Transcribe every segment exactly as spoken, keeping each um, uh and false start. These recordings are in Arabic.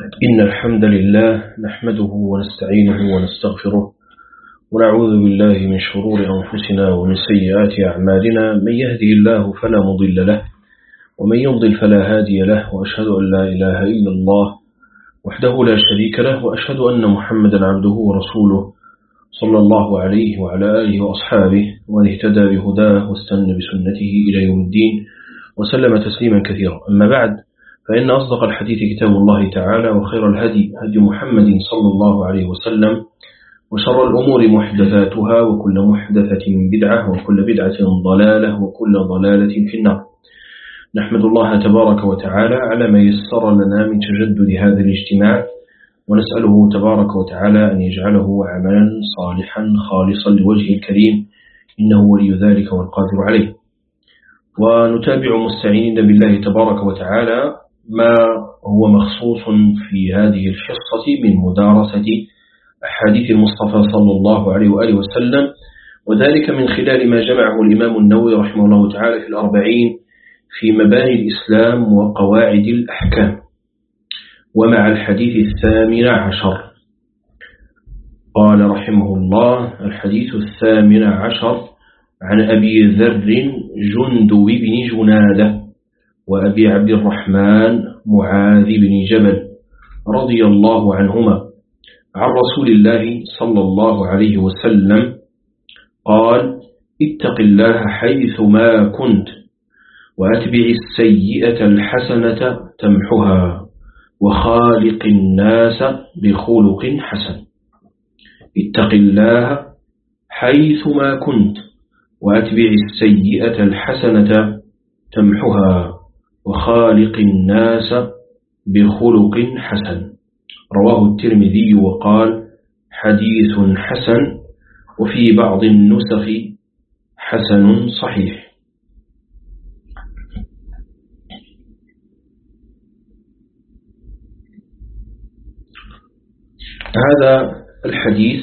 إن الحمد لله نحمده ونستعينه ونستغفره ونعوذ بالله من شرور أنفسنا ومن سيئات أعمالنا. من يهدي الله فلا مضل له ومن يضلل فلا هادي له، وأشهد أن لا إله إلا الله وحده لا شريك له، وأشهد أن محمدا عبده ورسوله صلى الله عليه وعلى آله وأصحابه ومن اهتدى بهداه واستنى بسنته إلى يوم الدين وسلم تسليما كثيرا. أما بعد، فإن أصدق الحديث كتاب الله تعالى، وخير الهدي هدي محمد صلى الله عليه وسلم، وشر الأمور محدثاتها، وكل محدثة بدعة، وكل بدعة ضلالة، وكل ضلالة في النار. نحمد الله تبارك وتعالى على ما يسر لنا من تجدد هذا الاجتماع، ونسأله تبارك وتعالى أن يجعله عملا صالحا خالصا لوجه الكريم، إنه ولي ذلك والقادر عليه. ونتابع مستعينين بالله تبارك وتعالى ما هو مخصوص في هذه الحصة من مدارسة أحاديث المصطفى صلى الله عليه وآله وسلم، وذلك من خلال ما جمعه الإمام النووي رحمه الله تعالى في الأربعين في مباني الإسلام وقواعد الأحكام، ومع الحديث الثامن عشر. قال رحمه الله: الحديث الثامن عشر عن أبي ذر جندب بن جنادة وأبي عبد الرحمن معاذ بن جبل رضي الله عنهما عن رسول الله صلى الله عليه وسلم قال: اتق الله حيثما كنت، وأتبع السيئة الحسنة تمحها، وخالق الناس بخلق حسن. اتق الله حيثما كنت، وأتبع السيئة الحسنة تمحها، وخالق الناس بخلق حسن. رواه الترمذي وقال: حديث حسن، وفي بعض النسخ حسن صحيح. هذا الحديث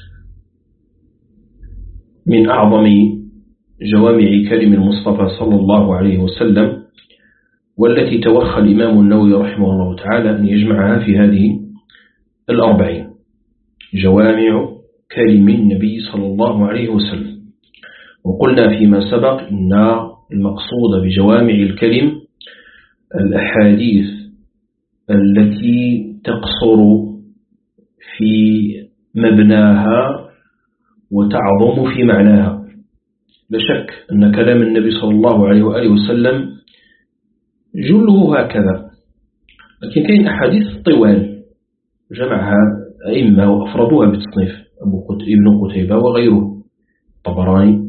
من أعظم جوامع كلم المصطفى صلى الله عليه وسلم، والتي توخى الإمام النووي رحمه الله تعالى أن يجمعها في هذه الأربعين، جوامع كلم النبي صلى الله عليه وسلم. وقلنا فيما سبق إن المقصود بجوامع الكلم الأحاديث التي تقصر في مبناها وتعظم في معناها. لا شك أن كلام النبي صلى الله عليه وآله وسلم جله هكذا، لكن كاين أحاديث طوال جمعها أئمة وأفردوها بتصنيف ابن قتيبة وغيره، طبراني،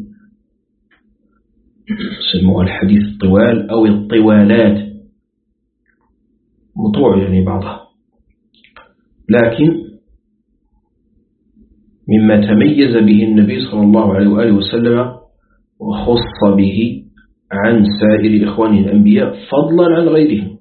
سموها الحديث الطوال أو الطوالات، مطوع يعني بعضها. لكن مما تميز به النبي صلى الله عليه وآله وسلم وخص به عن سائر إخوانه الأنبياء فضلا عن غيرهم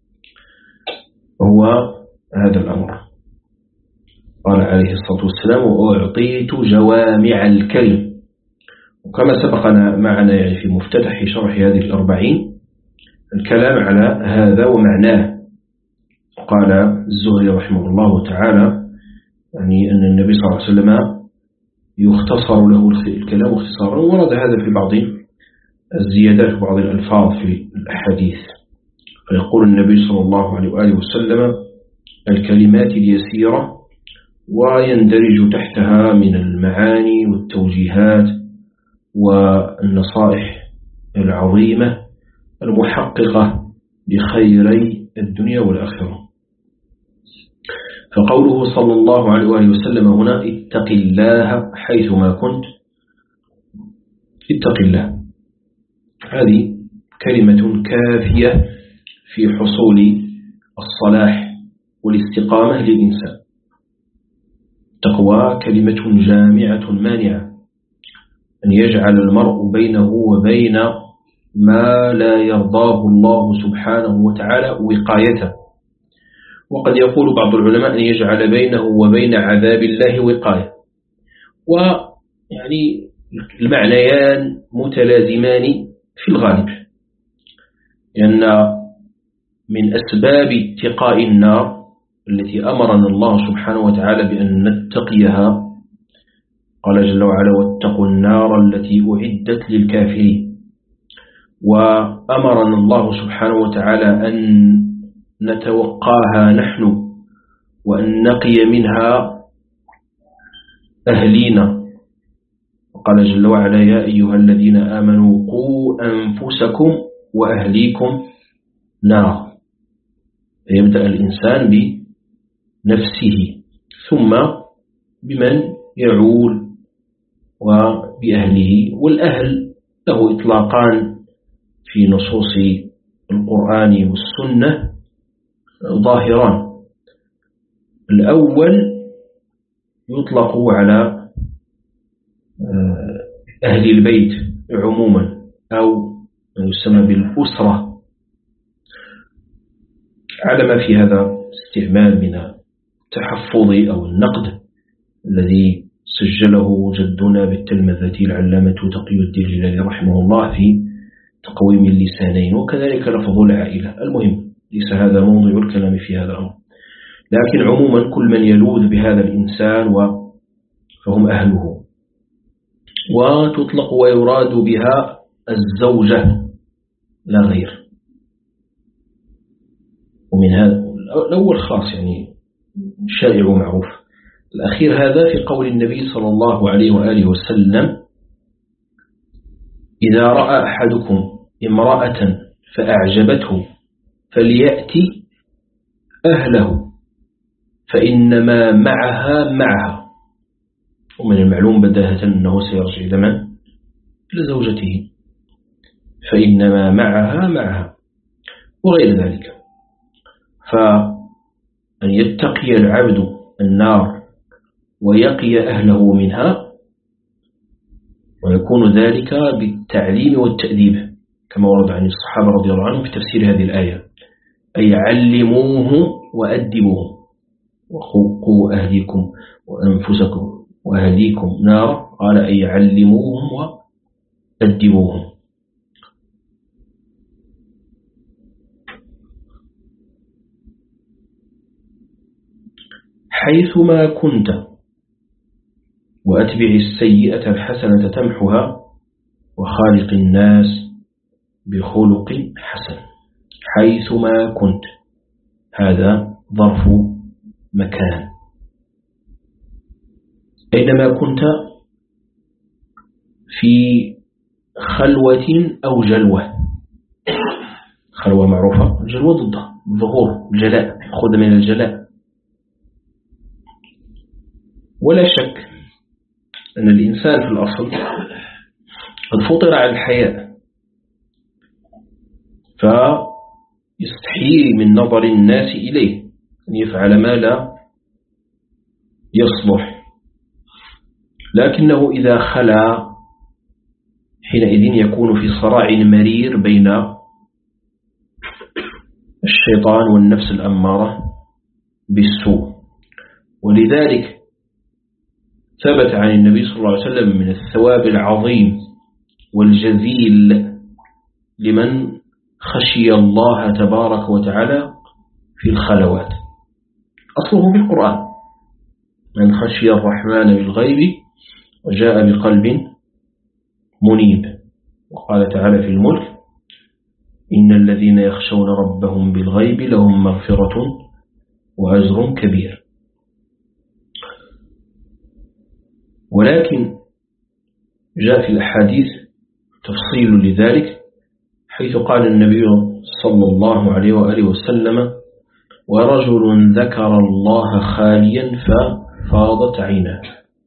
هو هذا الأمر. قال عليه الصلاة والسلام: وأعطيت جوامع الكلم. وكما سبقنا معنا يعني في مفتتح شرح هذه الأربعين الكلام على هذا ومعناه. قال الزهري رحمه الله تعالى يعني أن النبي صلى الله عليه وسلم يختصر له الكلام اختصارا، ورد هذا في بعض الزيادات وبعض الألفاظ في الأحاديث. فيقول النبي صلى الله عليه وآله وسلم: الكلمات اليسيرة، ويندرج تحتها من المعاني والتوجيهات والنصائح العظيمة المحققة لخيري الدنيا والآخرة. فقوله صلى الله عليه وآله وسلم هنا: اتق الله حيثما كنت، اتق الله، هذه كلمة كافية في حصول الصلاح والاستقامة للإنسان. تقوى كلمة جامعة مانعة، أن يجعل المرء بينه وبين ما لا يرضاه الله سبحانه وتعالى وقايته. وقد يقول بعض العلماء أن يجعل بينه وبين عذاب الله وقاية، ويعني المعنيان متلازمان في الغالب، لأن من أسباب اتقاء النار التي أمرنا الله سبحانه وتعالى بأن نتقيها. قال جل وعلا: واتقوا النار التي أعدت للكافرين. وأمرنا الله سبحانه وتعالى أن نتوقاها نحن وأن نقي منها أهلينا. قال جل وعلا: يا أيها الذين آمنوا قوا أنفسكم وأهليكم نار. يبدأ الإنسان بنفسه ثم بمن يعول وبأهله. والأهل له إطلاقان في نصوص القرآن والسنة ظاهران. الأول يطلق على أهل البيت عموما أو ما يسمى بالأسرة، على ما في هذا استعمال من التحفظ أو النقد الذي سجله جدنا بالتلمذة العلامة تقي الدين الجلالي رحمه الله في تقويم اللسانين، وكذلك لفظ العائلة. المهم ليس هذا موضوع الكلام في هذا الأمر، لكن عموما كل من يلوذ بهذا الإنسان فهم أهله. وتطلق ويراد بها الزوجة لا غير. ومن هذا الأول خاص يعني شائع ومعروف. الأخير هذا في قول النبي صلى الله عليه وآله وسلم: إذا رأى أحدكم امرأة فأعجبته فليأتي أهله فإنما معها معها. ومن المعلوم بداهة أنه سيرجع إلى من؟ إلى زوجته. فإنما معها معها وغير ذلك. فأن يتقي العبد النار ويقي أهله منها، ويكون ذلك بالتعليم والتأديب كما ورد عن الصحابة رضي الله عنهم في تفسير هذه الآية: أي علموه وأدبوه وقوا أهليكم وأنفسكم وأهليكم نار. قال: أي علموهم وأدبوهم. حيثما كنت وأتبع السيئة الحسنة تمحها وخالق الناس بخلق حسن. حيثما كنت هذا ظرف مكان. أينما كنت في خلوة أو جلوة. خلوة معروفة، جلوة ضدها ظهور الجلاء، خذ من الجلاء. ولا شك أن الإنسان في الأصل قد فطر على الحياء، فيستحيي من نظر الناس إليه أن يفعل ما لا يصلح. لكنه إذا خلا حينئذ يكون في صراع مرير بين الشيطان والنفس الأمارة بالسوء. ولذلك ثبت عن النبي صلى الله عليه وسلم من الثواب العظيم والجزيل لمن خشي الله تبارك وتعالى في الخلوات. أصله بالقرآن: من خشي الرحمن بالغيب وجاء بقلب منيب. وقال تعالى في الملك: إن الذين يخشون ربهم بالغيب لهم مغفرة وأجر كبير. ولكن جاء في الأحاديث تفصيل لذلك، حيث قال النبي صلى الله عليه وآله وسلم: ورجل ذكر الله خاليا ففاضت عيناه.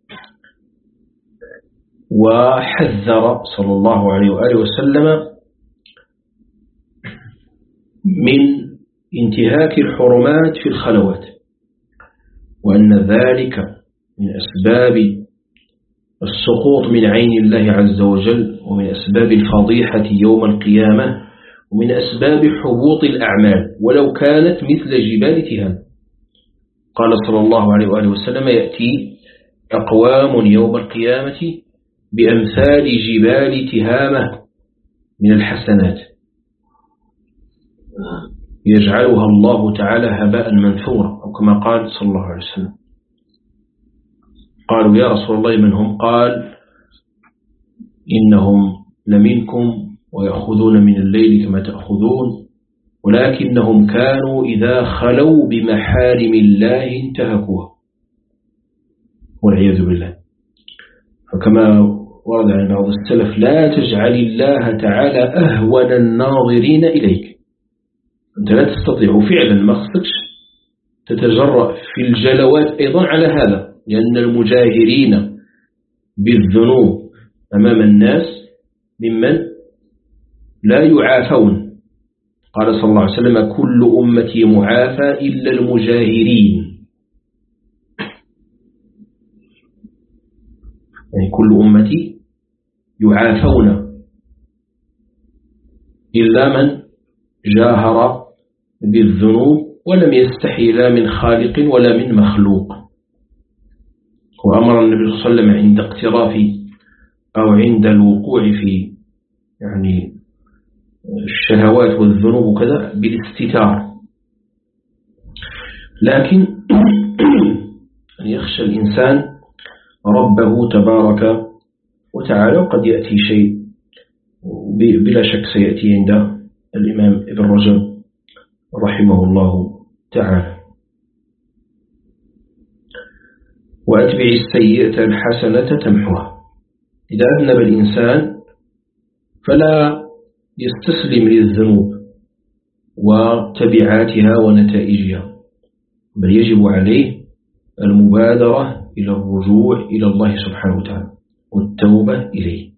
وحذر صلى الله عليه وآله وسلم من انتهاك الحرمات في الخلوات، وأن ذلك من أسباب السقوط من عين الله عز وجل، ومن أسباب الفضيحة يوم القيامة، ومن أسباب حبوط الأعمال ولو كانت مثل جبال تهام. قال صلى الله عليه وآله وسلم: يأتي أقوام يوم القيامة بأمثال جبال تهامة من الحسنات، يجعلها الله تعالى هباء منثورا، أو كما قال صلى الله عليه وسلم. قالوا يا رسول الله من هم؟ قال إنهم لمنكم ويأخذون من الليل كما تأخذون، ولكنهم كانوا إذا خلوا بمحارم الله انتهكوها والعياذ بالله. فكما ورد عن بعض السلف لا تجعل الله تعالى أهون الناظرين إليك. أنت لا تستطيع فعلا ما خصكش تتجرأ في الجلوات أيضا على هذا، لأن المجاهرين بالذنوب أمام الناس ممن لا يعافون. قال صلى الله عليه وسلم كل أمتي معافى إلا المجاهرين، يعني كل أمتي يعافون إلا من جاهر بالذنوب ولم يستحي لا من خالق ولا من مخلوق. وأمر النبي صلى الله عليه وسلم عند اقتراف أو عند الوقوع في يعني الشهوات والذنوب وكذا بالاستتار، لكن أن يخشى الإنسان ربه تبارك وتعالى. وقد يأتي شيء بلا شك سيأتي عند الإمام ابن رجب رحمه الله تعالى. وأتبع السيئة الحسنة تمحوها. إذا أذنب الإنسان فلا يستسلم للذنوب وتبعاتها ونتائجها، بل يجب عليه المبادرة إلى الرجوع إلى الله سبحانه وتعالى والتوبة إليه.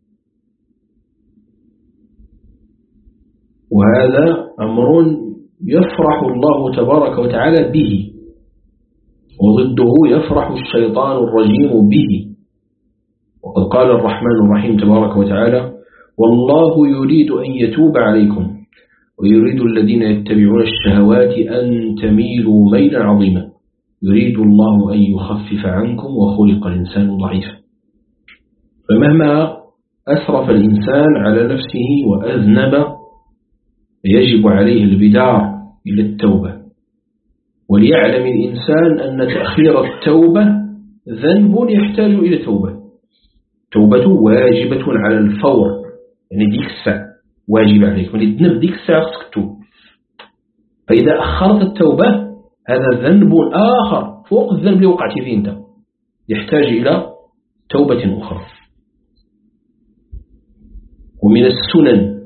وهذا أمر يفرح الله تبارك وتعالى به، وضده يفرح الشيطان الرجيم به. وقد قال الرحمن الرحيم تبارك وتعالى والله يريد أن يتوب عليكم ويريد الذين يتبعون الشهوات أن تميلوا ميلا عظيما يريد الله أن يخفف عنكم وخلق الإنسان ضعيفا. فمهما أسرف الإنسان على نفسه وأذنب يجب عليه البدار إلى التوبة. وليعلم الإنسان أن تأخير التوبة ذنب يحتاج إلى توبة. توبة واجبة على الفور، يعني ديك الساعة واجب عليك، من الذنب ديك الساعة خصك تتوب. فإذا أخرت التوبة هذا ذنب آخر فوق الذنب اللي وقعت فيه أنت، يحتاج إلى توبة أخرى. ومن السنن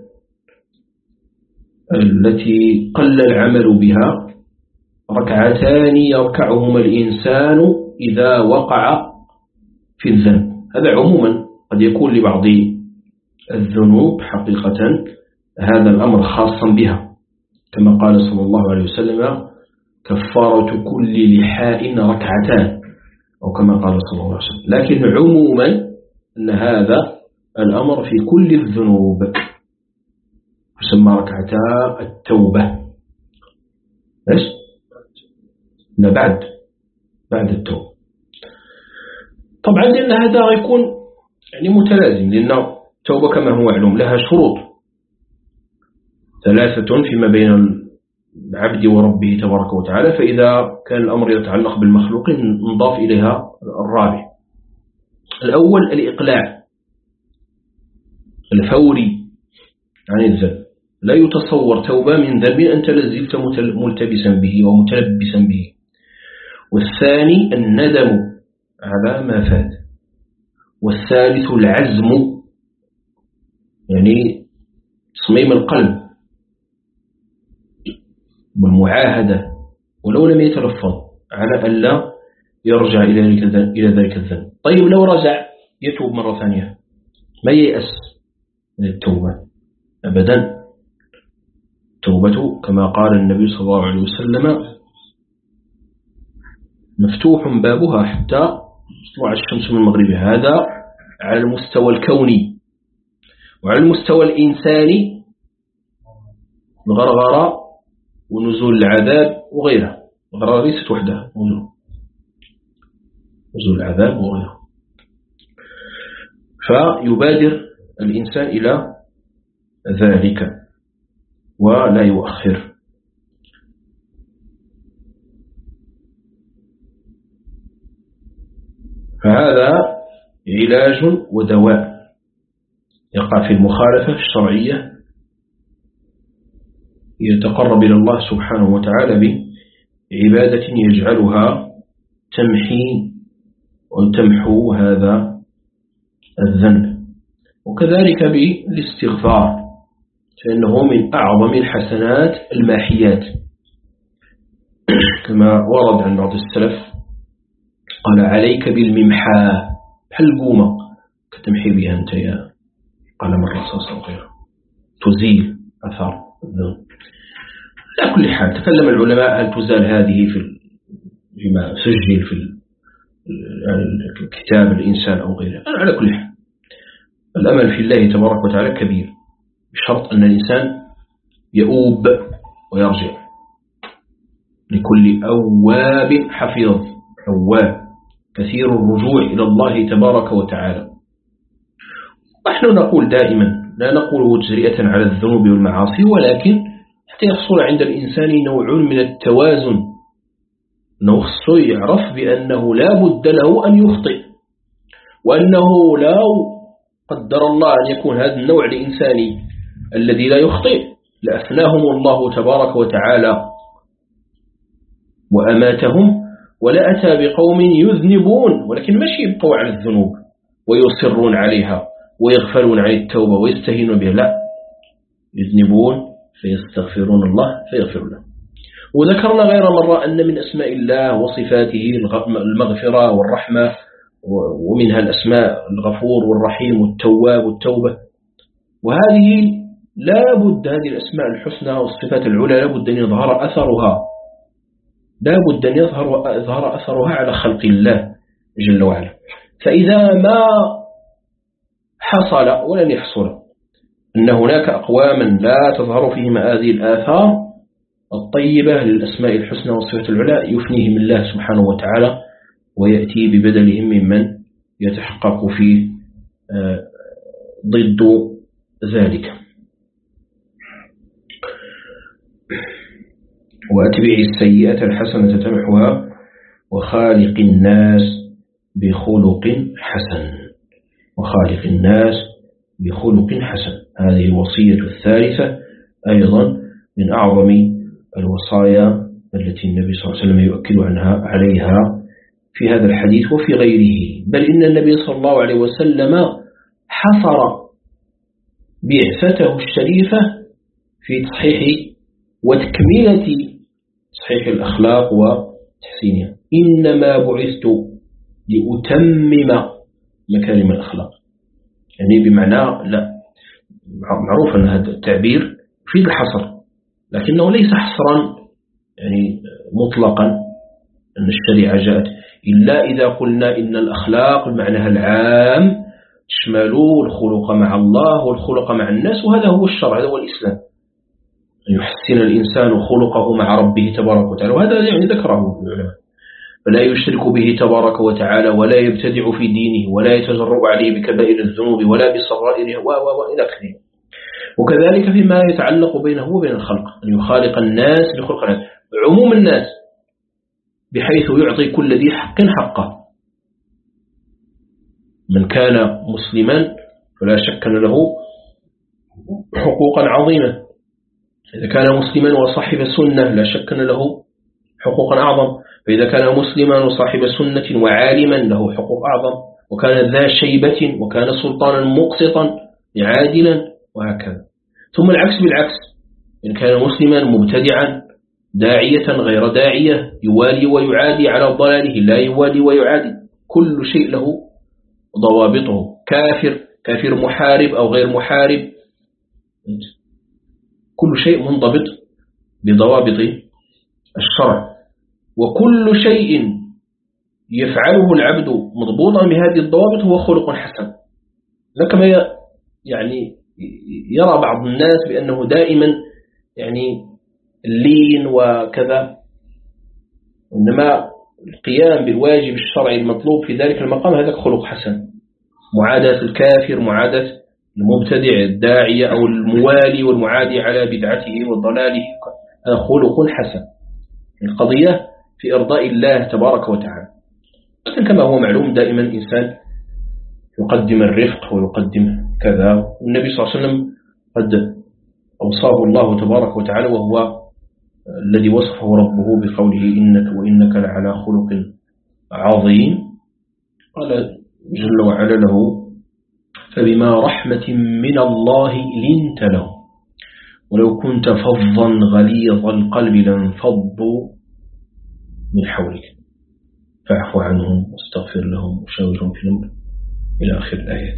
التي قل العمل بها ركعتان يركعهما الإنسان إذا وقع في الذنب. هذا عموما قد يكون لبعض الذنوب حقيقة هذا الأمر خاصا بها، كما قال صلى الله عليه وسلم كفارة كل لحاء ركعتان، أو كما قال صلى الله عليه وسلم. لكن عموما أن هذا الأمر في كل الذنوب يسمى ركعتا التوبة. إيش؟ لا بعد بعد التوبة طبعا، لأن هذا يكون يعني متلازم، لأن التوبة كما هو معلوم لها شروط ثلاثة فيما بين العبد وربه تبارك وتعالى. فإذا كان الأمر يتعلق بالمخلوق نضاف إليها الرابع. الأول الإقلاع الفوري عن الذنب. لا يتصور توبة من ذنب أنت لازلت ملتبسا به ومتلبسا به. والثاني الندم على ما فات. والثالث العزم، يعني تصميم القلب والمعاهدة ولو لم يتلفظ على ألا يرجع إلى ذلك الذنب. طيب لو رجع يتوب مرة ثانية، ما ييأس من التوبة أبدا. توبته كما قال النبي صلى الله عليه وسلم مفتوح بابها حتى تطلع الشمس من مغربها. هذا على المستوى الكوني. وعلى المستوى الإنساني الغرغرة ونزول العذاب وغيرها. الغرغرة ليست وحدها، نزول العذاب وغيرها. فيبادر الإنسان إلى ذلك ولا يؤخر. فهذا علاج ودواء. يقع في المخالفة الشرعية يتقرب إلى الله سبحانه وتعالى بعبادة يجعلها تمحي وتمحو هذا الذنب. وكذلك بالاستغفار، فإنه من أعظم الحسنات الماحيات، كما ورد عن بعض السلف قال عليك بالممحاة بحلقومة كتمحي بها أنت يا قلم الرصاص وغيره، تزيل أثار الذنب. على كل حال تكلم العلماء هل تزال هذه في فيما سجل في الكتاب الإنسان أو غيره. أنا على كل حال الأمل في الله تبارك وتعالى كبير، بشرط أن الإنسان يؤوب ويرجع. لكل أواب حفيظ، أواب كثير الرجوع إلى الله تبارك وتعالى. نحن نقول دائما، لا نقول تجرئة على الذنوب والمعاصي، ولكن حتى يحصل عند الإنسان نوع من التوازن، نخصه يعرف بأنه لا بد له أن يخطئ، وأنه لا قدر الله أن يكون هذا النوع الإنساني الذي لا يخطئ لأفناهم الله تبارك وتعالى وأماتهم، ولا أتى بقوم يذنبون ولكن مش يبقوا على الذنوب ويصرون عليها ويغفلون عن التوبة ويستهينون بها، لا، يذنبون فيستغفرون الله فيغفر لهم. وذكرنا غير مرة أن من أسماء الله وصفاته المغفرة والرحمة، ومنها الأسماء الغفور والرحيم والتواب والتوبة. وهذه لا بد، هذه الأسماء الحسنى والصفات العلى لا بد أن يظهر أثرها، لا بد أن يظهر يظهر أثرها على خلق الله جل وعلا. فإذا ما حصل ولن يحصل أن هناك أقواما لا تظهر فيهم هذه الآثار الطيبة للأسماء الحسنى والصفات العلى، يفنيهم الله سبحانه وتعالى ويأتي ببدلهم ممن يتحقق فيه ضد ذلك. وأتبع السيئة الحسنة تمحها وخالق الناس بخلق حسن، وخالق الناس بخلق حسن. هذه الوصية الثالثة أيضا من أعظم الوصايا التي النبي صلى الله عليه وسلم يؤكد عنها عليها في هذا الحديث وفي غيره. بل إن النبي صلى الله عليه وسلم حصر بعثته الشريفة في تصحيح وتكملة صحيح الأخلاق وتحسينها. إنما بعثت لأتمم مكارم الأخلاق، يعني بمعنى، لا، معروف أن هذا التعبير في الحصر، لكنه ليس حصرا يعني مطلقا أن الشريعة جاءت، إلا إذا قلنا إن الأخلاق بمعناها العام تشمل الخلق مع الله والخلق مع الناس، وهذا هو الشرع، هذا هو الإسلام، أن يحسن الإنسان خلقه مع ربه تبارك وتعالى. وهذا يعني ذكره العلماء، فلا يشرك به تبارك وتعالى ولا يبتدع في دينه ولا يتجرؤ عليه بكبائر الذنوب ولا بصغائرها وإلى آخره. وكذلك فيما يتعلق بينه وبين الخلق، أن يخالق الناس بخلق الناس، عموم الناس، بحيث يعطي كل ذي حق حقه. من كان مسلما فلا شك أن له حقوقا عظيمة، إذا كان مسلما وصاحب سنة لا شك أن له حقوقا أعظم، فإذا كان مسلما وصاحب سنة وعالما له حقوق أعظم، وكان ذا شيبة وكان سلطانا مقسطا عادلا، وهكذا. ثم العكس بالعكس، إن كان مسلما مبتدعا داعية غير داعية، يوالي ويعادي على ضلاله لا يوالي ويعادي، كل شيء له ضوابطه. كافر كافر محارب أو غير محارب، كل شيء منضبط بضوابط الشرع، وكل شيء يفعله العبد مضبوطا بهذه الضوابط هو خلق حسن. لكما يعني يرى بعض الناس بأنه دائما يعني اللين وكذا، إنما القيام بالواجب الشرعي المطلوب في ذلك المقام هذا خلق حسن. معاداة الكافر، معاداة المبتدع الداعية أو الموالي والمعادي على بدعته وضلاله، هذا خلق حسن. القضية في إرضاء الله تبارك وتعالى. لكن كما هو معلوم دائما الإنسان يقدم الرفق ويقدم كذا، والنبي صلى الله عليه وسلم قد أوصاه الله تبارك وتعالى، وهو الذي وصفه ربه بقوله إنك وإنك لعلى خلق عظيم. قال جل وعلا له فبما رحمة من الله لنت له ولو كنت فظا غليظ القلب لانفضوا من حولك فاعف عنهم واستغفر لهم وشاورهم في الأمر إلى آخر الآيات.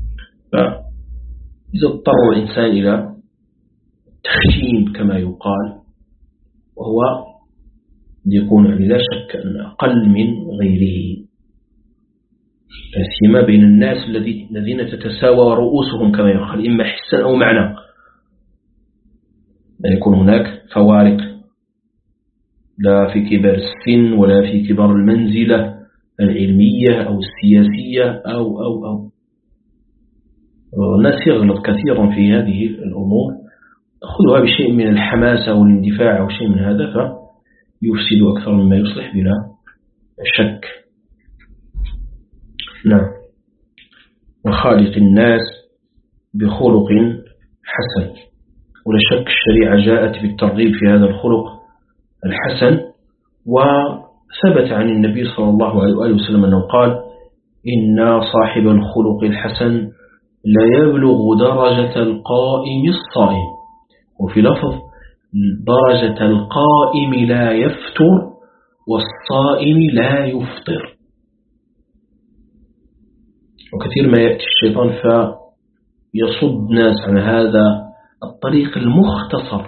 فإذا اضطر الإنسان إلى تخشيم كما يقال، وهو يكون يعني لا شك أن أقل من غيره، لا سيما بين الناس الذين تتساوى رؤوسهم كما يقال إما حسا أو معنى، لا يكون هناك فوارق لا في كبار السن ولا في كبار المنزلة العلمية أو السياسية أو أو أو الناس يغلط كثيرا في هذه الأمور، أخذها بشيء من الحماسة والاندفاع أو شيء من هذا فيفسد أكثر مما يصلح بلا شك. نعم. وخالق الناس بخلق حسن، ولا شك الشريعة جاءت بالترغيب في هذا الخلق الحسن، وثبت عن النبي صلى الله عليه وسلم أنه قال إن صاحب الخلق الحسن لا يبلغ درجة القائم الصائم، وفي لفظ درجة القائم لا يفتر والصائم لا يفطر. وكثير ما يأتي الشيطان فيصد الناس عن هذا الطريق المختصر.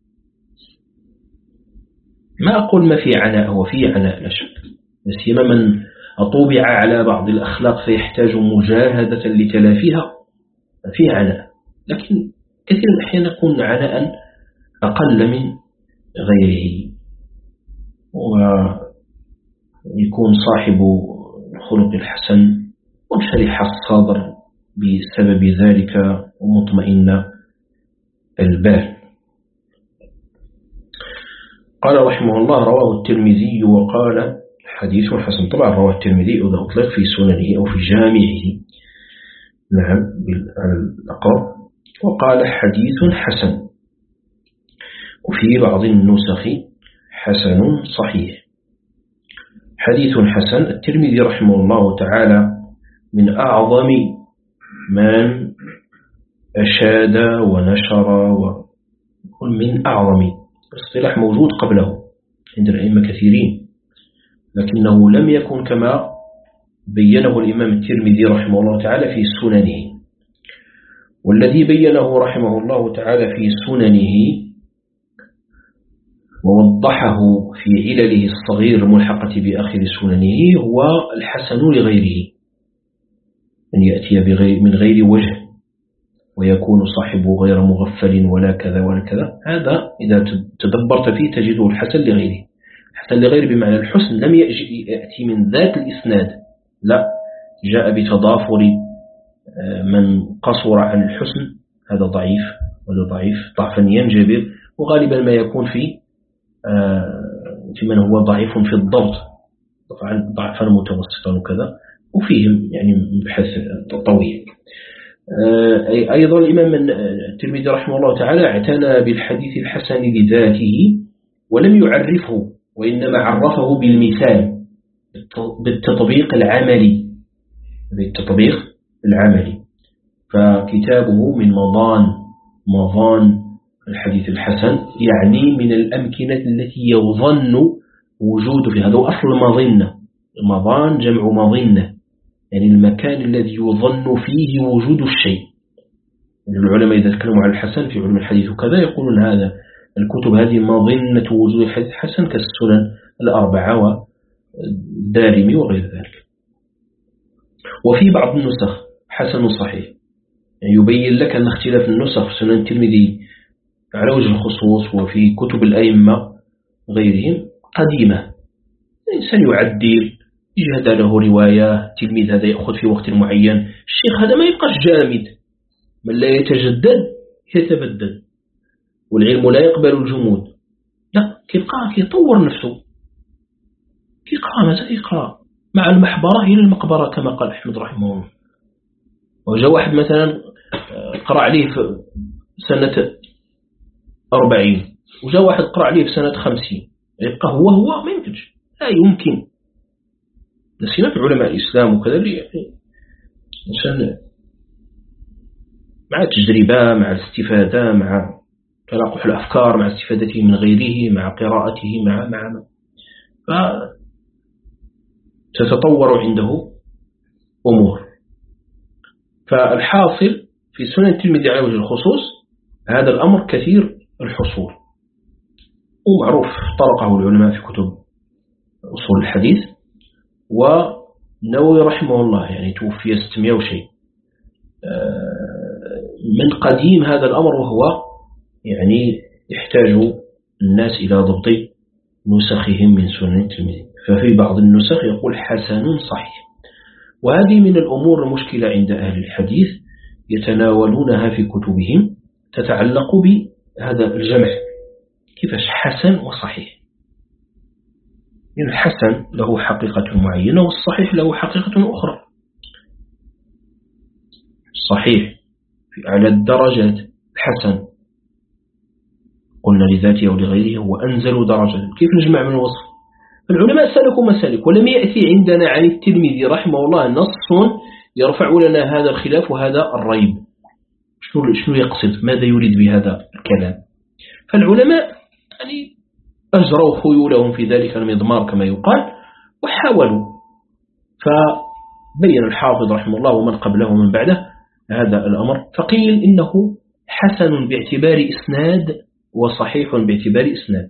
ما أقول ما في عناء، هو في عناء لا شك، سيما من أطوبع على بعض الأخلاق فيحتاج مجاهدة لتلافيها في عناء، لكن كثير من الأحيان يكون عناء أقل من غيره، ويكون صاحب الخلق الحسن منشرح الصدر بسبب ذلك ومطمئن البال. قال رحمه الله رواه الترمذي وقال حديث حسن. طبعا رواه الترمذي إذا أطلق في سننه أو في جامعه، نعم على الأقرب، وقال حديث حسن، وفي بعض النسخ حسن صحيح. حديث حسن. الترمذي رحمه الله تعالى من أعظم من أشاد ونشر، وكل من أعظم اصطلاح موجود قبله عند الأئمة كثيرين، لكنه لم يكن كما بينه الإمام الترمذي رحمه الله تعالى في سننه. والذي بينه رحمه الله تعالى في سننه ووضحه في علله الصغير الملحقة بآخر سننه هو الحسن لغيره، أن يأتي بغير من غير وجه ويكون صاحبه غير مغفل ولا كذا ولا كذا. هذا إذا تدبرت فيه تجده الحسن لغيره. الحسن لغيره بمعنى الحسن لم يأتي من ذات الإسناد، لا، جاء بتضافر من قصر عن الحسن، هذا ضعيف ولا ضعيف ضعفا ينجبر، وغالبا ما يكون في في من هو ضعيف في الضبط ضعفا متوسطا وكذا، وفيهم يعني بحث طويل. أيضا الإمام الترمذي رحمه الله تعالى اعتنى بالحديث الحسن لذاته ولم يعرفه، وإنما عرفه بالمثال، بالتطبيق العملي بالتطبيق العملي فكتابه من مضان مضان الحديث الحسن، يعني من الأمكنة التي يظن وجود في هذا أصل المظنة. المضان جمع مظنة، يعني المكان الذي يظن فيه وجود الشيء. العلماء إذا تكلموا عن الحسن في علم الحديث وكذا يقولون هذا الكتب هذه مظنة وجود الحديث الحسن كالسنن الأربعة والدارمي وغير ذلك. وفي بعض النسخ حسن صحيح، يعني يبين لك أن اختلاف النسخ في سنن الترمذي على وجه الخصوص وفي كتب الأئمة غيرهم قديمة. الإنسان يعدل، يجهد له رواية، تلميذ هذا يأخذ في وقت معين، الشيخ هذا ما يبقاش جامد، من لا يتجدد يتبدل، والعلم لا يقبل الجمود، لا، كيبقى كيطور نفسه، كيقرأ ماذا يقرأ، مع المحبرة إلى المقبرة كما قال أحمد رحمه الله. وجاء واحد مثلا قرأ عليه في سنة أربعين وجاء واحد قرأ عليه في سنة خمسين، يبقى هو هو ما يمكنش، لا يمكن. نسينا في علماء الإسلام وكذا يعني إنسان مع التجربة مع الاستفادة مع تلاقح الأفكار مع استفادته من غيره مع قراءته مع مع فتتطور عنده أمور. فالحاصل في سنن الترمذي على وجه الخصوص هذا الأمر كثير الحصول ومعروف طرقه العلماء في كتب أصول الحديث. والنووي رحمه الله يعني توفي ستمائة وشيء من قديم هذا الأمر، وهو يعني يحتاج الناس إلى ضبط نسخهم من سنن الترمذي. ففي بعض النسخ يقول حسن صحيح، وهذه من الأمور المشكلة عند أهل الحديث يتناولونها في كتبهم تتعلق بهذا الجمع، كيفاش حسن وصحيح. يعني الحسن له حقيقة معينة والصحيح له حقيقة أخرى. الصحيح في أعلى الدرجات، الحسن قلنا لذاته أو لغيره هو أنزل درجة. كيف نجمع من الوصف؟ العلماء سلكوا مسالك، ولم يأتي عندنا عن الترمذي رحمه الله نص يرفع لنا هذا الخلاف وهذا الريب. شنو يقصد؟ ماذا يريد بهذا الكلام؟ فالعلماء يعني أجروا خيولهم في ذلك المضمار كما يقال وحاولوا. فبين الحافظ رحمه الله ومن قبله ومن بعده هذا الأمر، فقيل إنه حسن باعتبار إسناد وصحيح باعتبار إسناد.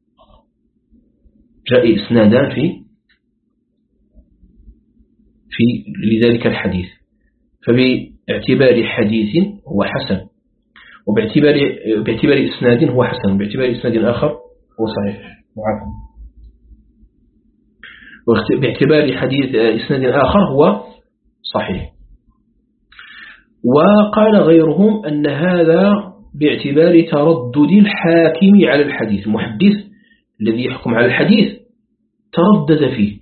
جاء إسنادان في في لذلك الحديث، فباعتبار حديث هو حسن، وباعتبار باعتبار إسناد هو حسن، وباعتبار إسناد آخر هو صحيح وباعتبار حديث إسناد آخر هو صحيح. وقال غيرهم أن هذا باعتبار تردد الحاكم على الحديث، المحدث الذي يحكم على الحديث تردد فيه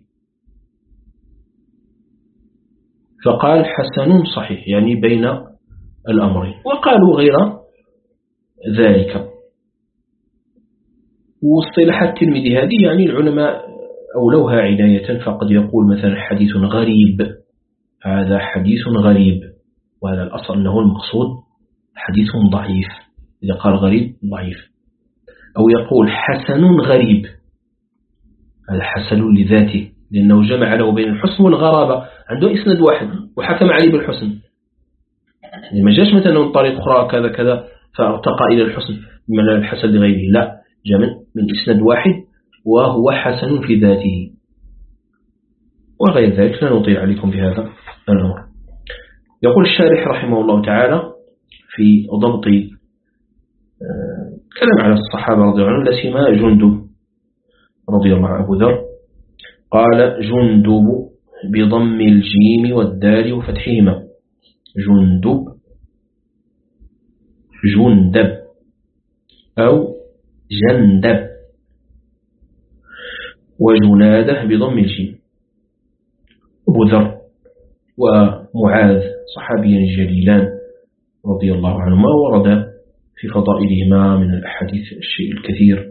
فقال حسن صحيح، يعني بين الأمرين. وقالوا غير ذلك. واصطلاح الترمذي هذه يعني العلماء أولوها عناية، فقد يقول مثلا حديث غريب، هذا حديث غريب، وهذا الأصل أنه المقصود حديث ضعيف. إذا قال غريب ضعيف. أو يقول حسن غريب، هذا حسن لذاته لأنه جمع له بين الحسن والغرابة، عنده إسناد واحد وحكم عليه بالحسن، يعني ما جاش مثلا من طريق أخرى كذا كذا فارتقى إلى الحسن من الحسن لغيره، لا، جاء من إسناد واحد وهو حسن في ذاته. وغير ذلك لا نطيع عليكم بهذا الأمر. يقول الشارح رحمه الله تعالى في ضبط كلام على الصحابة رضي الله عنهم، لسما جندب رضي الله عنه أبو ذر، قال جندب بضم الجيم والدال وفتحهما، جندب جندب أو جندب، وجناده بضم الجيم. أبو ذر ومعاذ صحابيان جليلان رضي الله عنهما، ورد في فضائلهما من الأحاديث الشيء الكثير.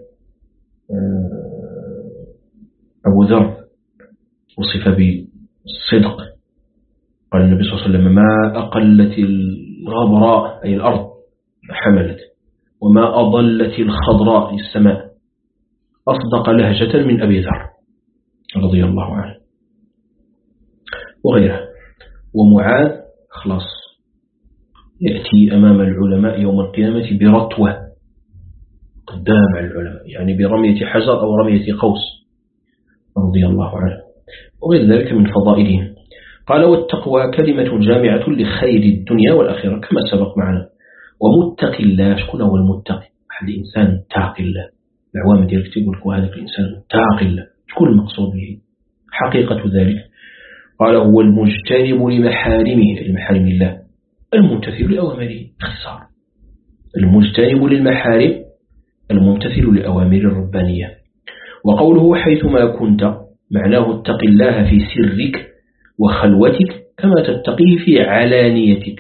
أبو ذر وصف بالصدق، قال النبي صلى الله عليه وسلم ما أقلت الغبراء أي الأرض حملت، وما أضلت الخضراء السماء، أصدق لهجة من أبي ذر رضي الله عنه وغيره. ومعاذ خلاص يأتي أمام العلماء يوم القيامة برتوة قدام العلماء، يعني برمية حجر أو رمية قوس رضي الله عنه وغير ذلك من فضائلهم. قال والتقوى كلمة جامعة لخير الدنيا والآخرة كما سبق معنا. ومتقي الله، شكون هو المتقي؟ أحد إنسان تاقي الله، العوام ديالك تقول لك هذا الإنسان تاقي الله، شكون المقصود به؟ حقيقة ذلك قال هو المجتنب لمحارمه، لمحارم الله، الممتثل لأوامره، اختصار المجتنب للمحارم الممتثل لأوامر الربانية. وقوله حيثما كنت معناه اتق الله في سرك وخلوتك كما تتقيه في علانيتك،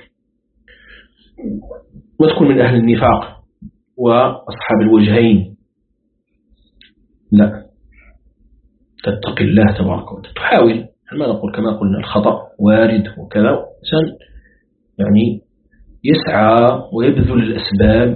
وتكون من أهل النفاق وأصحاب الوجهين، لا، تتقي الله تبارك وتعالى، تحاول، ما نقول كما قلنا الخطأ وارد وكذا، إنسان يعني يسعى ويبذل الأسباب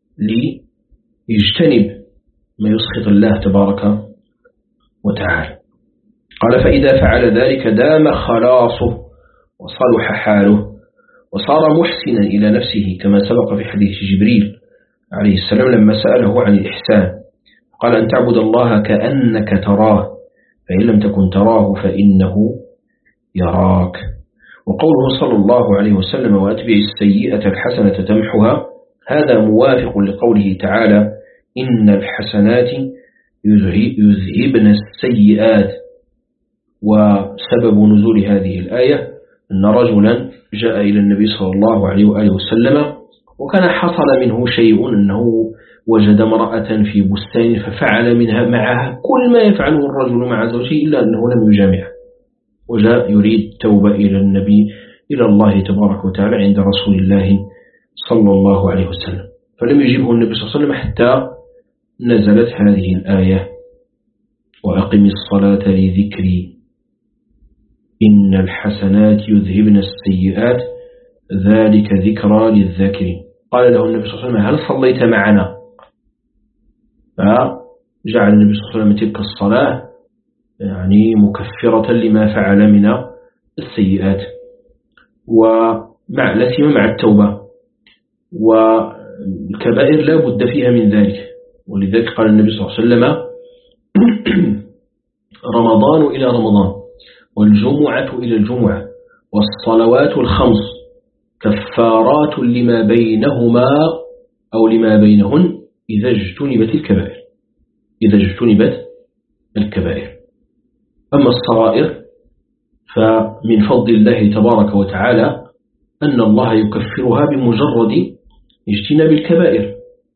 ليجتنب ما يسخط الله تبارك وتعالى. قال فإذا فعل ذلك دام خلاصه وصلح حاله وصار محسنا إلى نفسه، كما سبق في حديث جبريل عليه السلام لما سأله عن الإحسان قال أن تعبد الله كأنك تراه فإن لم تكن تراه فإنه يراك. وقوله صلى الله عليه وسلم وأتبع السيئة الحسنة تمحها، هذا موافق لقوله تعالى إن الحسنات يذهبن السيئات. وسبب نزول هذه الآية أن رجلا جاء إلى النبي صلى الله عليه وآله وسلم وكان حصل منه شيء أنه وجد امرأة في بستان ففعل منها معها كل ما يفعله الرجل مع زوجه إلا أنه لم يجامعها، وجاء يريد توبة إلى النبي إلى الله تبارك وتعالى عند رسول الله صلى الله عليه وسلم، فلم يجيبه النبي صلى الله عليه وسلم حتى نزلت هذه الآية وأقم الصلاة لذكري إن الحسنات يذهبن السيئات ذلك ذكرى للذاكرين. قال له النبي صلى الله عليه وسلم هل صليت معنا؟ فجعل النبي صلى الله عليه وسلم تلك الصلاة يعني مكفرة لما فعل من السيئات، ومع لا سيما مع التوبة، والكبائر لا بد فيها من ذلك. ولذلك قال النبي صلى الله عليه وسلم رمضان إلى رمضان والجمعة إلى الجمعة والصلوات الخمس كفارات لما بينهما أو لما بينهن إذا اجتنبت الكبائر إذا اجتنبت الكبائر. أما الصغائر فمن فضل الله تبارك وتعالى أن الله يكفرها بمجرد اجتناب الكبائر.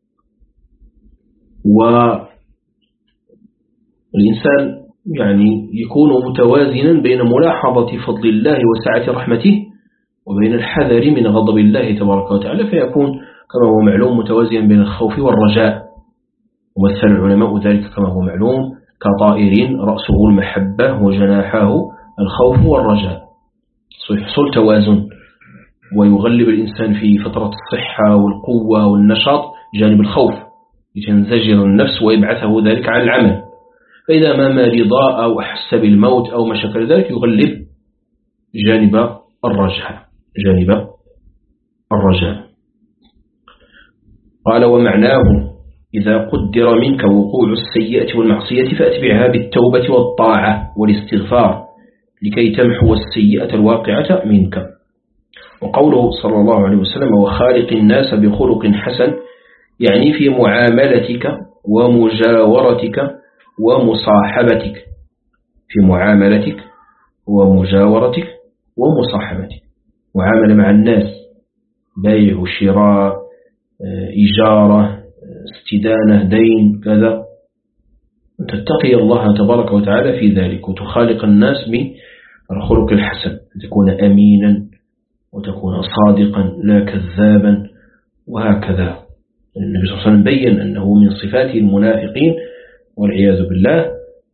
والإنسان يعني يكون متوازنا بين ملاحظة فضل الله وسعة رحمته وبين الحذر من غضب الله تبارك وتعالى، فيكون كما هو معلوم متوازنا بين الخوف والرجاء. ومثل العلماء ذلك كما هو معلوم كطائر رأسه المحبة وجناحاه الخوف والرجاء، سيحصل توازن ويغلب الإنسان في فترة الصحة والقوة والنشاط جانب الخوف لتنزجر النفس ويبعثه ذلك على العمل، فإذا ما مرض أو أحس بالموت أو ما شكل ذلك يغلب جانب الرجاء جانب الرجاء. قال ومعناه إذا قدر منك وقوع السيئة والمعصية فأتبعها بالتوبة والطاعة والاستغفار لكي تمحو السيئة الواقعة منك. وقوله صلى الله عليه وسلم وخالق الناس بخلق حسن يعني في معاملتك ومجاورتك ومصاحبتك في معاملتك ومجاورتك ومصاحبتك، معاملة مع الناس، بيع شراء إجارة استدانة دين كذا، تتقي الله تبارك وتعالى في ذلك وتخالق الناس بالخلق الحسن، تكون أمينا وتكون صادقا لا كذابا وهكذا. النبي صلى الله عليه وسلم بيّن أنه من صفات المنافقين والعياذ بالله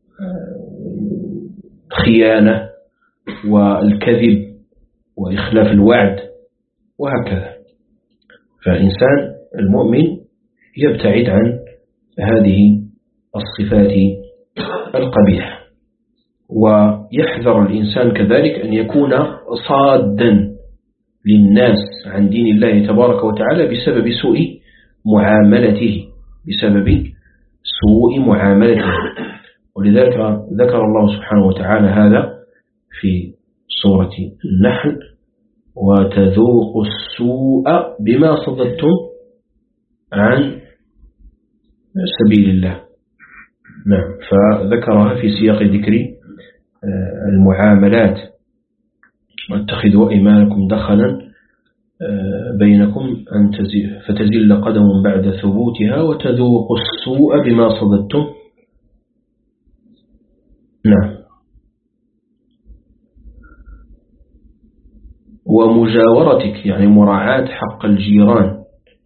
خيانة والكذب وإخلاف الوعد وهكذا. فالإنسان المؤمن يبتعد عن هذه الصفات القبيحة، ويحذر الإنسان كذلك أن يكون صادا للناس عن دين الله تبارك وتعالى بسبب سوء معاملته بسبب سوء معاملته. ولذلك ذكر الله سبحانه وتعالى هذا في سورة النحل وتذوق السوء بما صددتم عن سبيل الله. نعم، فذكرها في سياق ذكر المعاملات واتخذوا أيمانكم دخلا بينكم أن فتزل قدم بعد ثبوتها وتذوق السوء بما صددتم. نعم، ومجاورتك يعني مراعاة حق الجيران.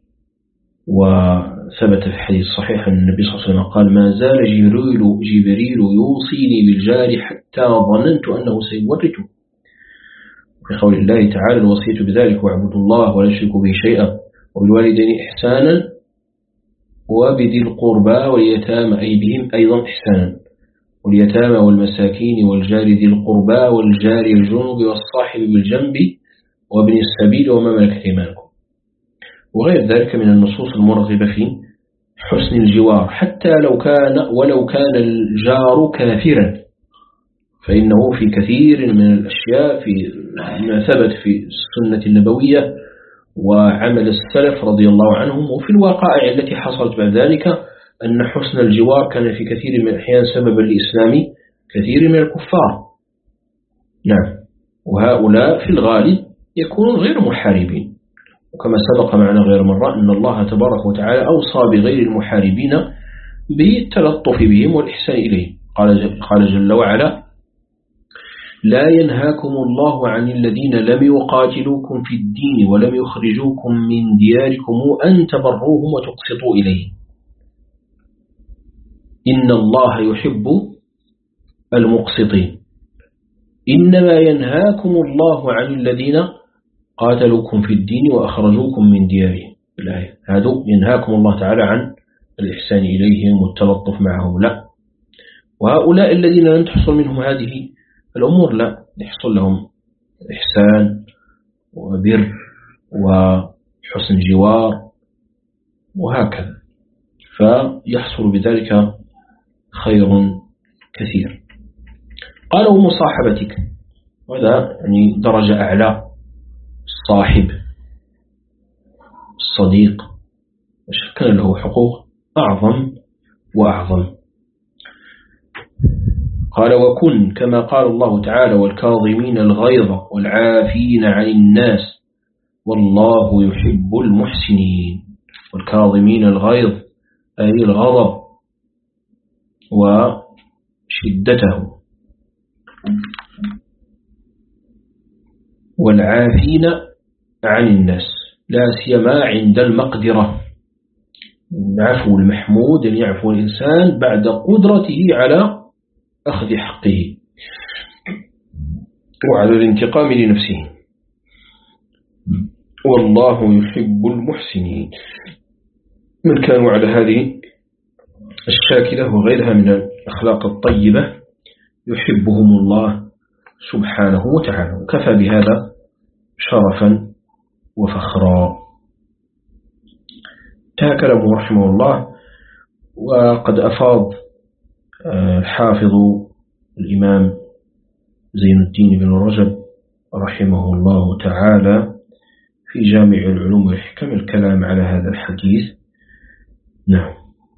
وثبت في حديث صحيح أن النبي صلى الله عليه وسلم قال ما زال جبريل, جبريل يوصيني بالجار حتى ظننت أنه سيورثه. في قول الله تعالى الوصية بذلك واعبدوا الله ولا تشركوا به شيئا وبالوالدين إحسانا وبذي القربى واليتامى أي بهم أيضا إحسانا واليتامى والمساكين والجار ذي القربى والجار الجنب والصاحب بالجنب وابن السبيل وما ملكت أيمانكم وغير ذلك من النصوص المرغبة في حسن الجوار حتى لو كان ولو كان الجار كافرا، فإنه في كثير من الأشياء في ما ثبت في السنة النبوية وعمل السلف رضي الله عنهم وفي الوقائع التي حصلت بعد ذلك أن حسن الجوار كان في كثير من الأحيان سببا لإسلام كثير من الكفار. نعم، وهؤلاء في الغالب يكونون غير محاربين، وكما سبق معنا غير مرة أن الله تبارك وتعالى أوصى بغير المحاربين بالتلطف بهم والإحسان إليهم. قال, قال جل وعلا لا ينهاكم الله عن الذين لم يقاتلوكم في الدين ولم يخرجوكم من دياركم أن تبروهم وتقسطوا إليهم إن الله يحب المقسطين. إنما ينهاكم الله عن الذين قاتلوكم في الدين وأخرجوكم من ديارهم. الآية هذا ينهاكم الله تعالى عن الإحسان إليهم والتلطف معهم، لا. وهؤلاء الذين لم تحصل منهم هذه الأمور لا يحصل لهم إحسان وبر وحسن جوار وهكذا، فيحصل بذلك خير كثير. قالوا مصاحبتك، وهذا يعني درجة أعلى، الصاحب الصديق كان له حقوق أعظم وأعظم. قال وكن كما قال الله تعالى والكاظمين الغيظ والعافين عن الناس والله يحب المحسنين. والكاظمين الغيظ أي الغضب وشدته، والعافين عن الناس لا سيما عند المقدرة. العفو المحمود أن يعفو الإنسان بعد قدرته على أخذ حقه وعلى الانتقام لنفسه. والله يحب المحسنين. من كانوا على هذه الشاكلة وغيرها من الأخلاق الطيبة يحبهم الله سبحانه وتعالى، وكفى بهذا شرفا وفخرا. انتهى كلامه رحمه الله. وقد أفاض حافظ الإمام زين الدين بن رجب رحمه الله تعالى في جامع العلوم والحكم الكلام على هذا الحديث. نعم.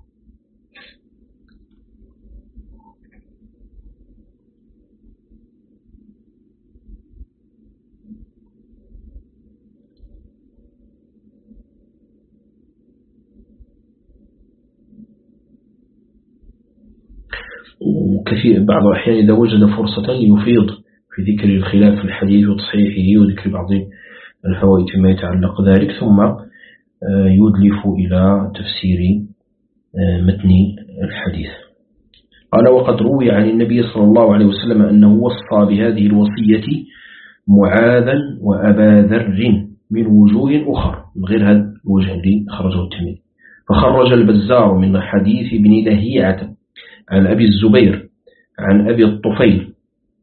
وكثير بعض الأحيان إذا وجد فرصة يفيض في ذكر الخلاف في الحديث وتصحيحه وذكر بعض الفوائد فيما يتعلق ذلك، ثم يدلف إلى تفسير متن الحديث. قال وقد روي عن النبي صلى الله عليه وسلم أنه وصى بهذه الوصية معاذا وأبا ذر من وجوه أخرى من غير هذا الوجه الذي خرجه الترمذي. فخرج البزار من حديث ابن لهيعة عن أبي الزبير عن أبي الطفيل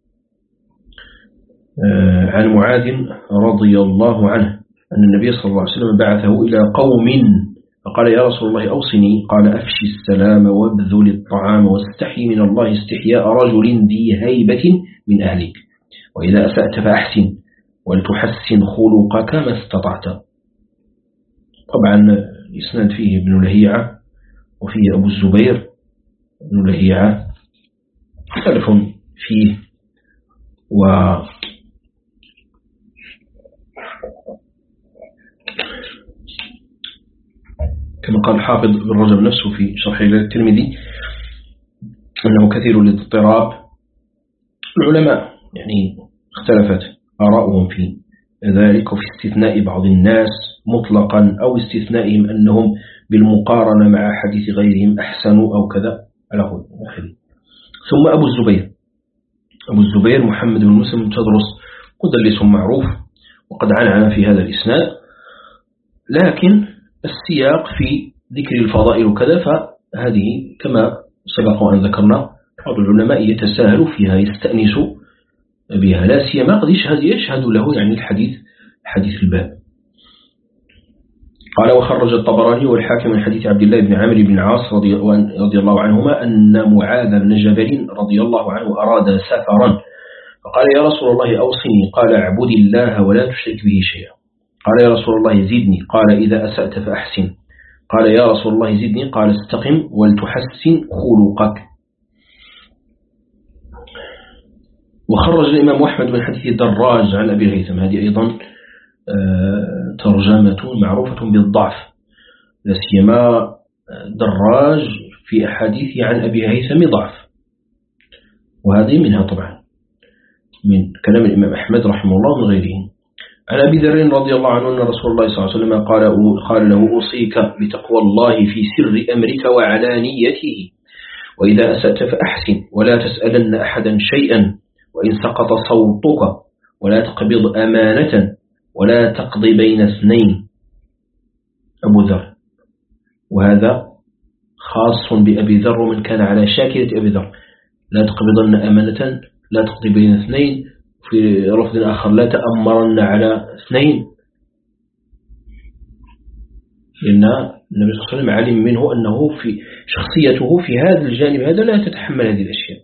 عن معاذ رضي الله عنه أن النبي صلى الله عليه وسلم بعثه إلى قوم فقال يا رسول الله أوصني. قال أفشي السلام وابذل الطعام واستحي من الله استحياء رجل ذي هيبة من أهلك وإذا أسأت فأحسن ولتحسن خلقك ما استطعت. طبعا إسناد فيه ابن لهيعة وفيه أبو الزبير ابن لهيعة خلف فيه، و كما قال الحافظ بن رجب نفسه في شرح الترمذي أنه كثير الاضطراب. العلماء يعني اختلفت آراؤهم في ذلك في استثناء بعض الناس مطلقا أو استثنائهم أنهم بالمقارنة مع حديث غيرهم أحسنوا أو كذا على آخره. ثم أبو الزبير أبو الزبير محمد بن مسلم تدرس مدلس معروف وقد عنعن في هذا الإسناد، لكن السياق في ذكر الفضائل وكذا فهذه كما سبق أن ذكرنا بعض العلماء يتساهل فيها يستأنس بها، لا سيما قد يشهد, يشهد له يعني الحديث حديث الباب. قال وخرج الطبراني والحاكم من حديث عبد الله بن عامر بن العاص رضي, رضي الله عنهما أن معاذ بن جبل رضي الله عنه أراد سفرا فقال يا رسول الله أوصني، قال اعبد الله ولا تشرك به شيئا. قال يا رسول الله زدني، قال إذا أسأت فأحسن. قال يا رسول الله زدني، قال استقم ولتحسن خلقك. وخرج الإمام أحمد من حديث دراج عن أبي الهيثم، هذه أيضا ترجمة معروفة بالضعف، لا سيما دراج في أحاديث عن أبي الهيثم ضعف، وهذه منها طبعا من كلام الإمام أحمد رحمه الله من غيره. عن أبي ذر رضي الله عنه أن رسول الله صلى الله عليه وسلم قال, قال له أوصيك بتقوى الله في سر أمرك وعلانيته، وإذا أسأت فأحسن ولا تسألن أحدا شيئا، وإن سقط صوتك ولا تقبض أمانة ولا تقضي بين اثنين. أبو ذر، وهذا خاص بأبي ذر ومن كان على شاكلة أبي ذر، لا تقبضن أمانة لا تقضي بين اثنين، في رفض آخر لا تأمرن على اثنين، لأن النبي صلى الله عليه وسلم علم منه أنه في شخصيته في هذا الجانب هذا لا تتحمل هذه الأشياء.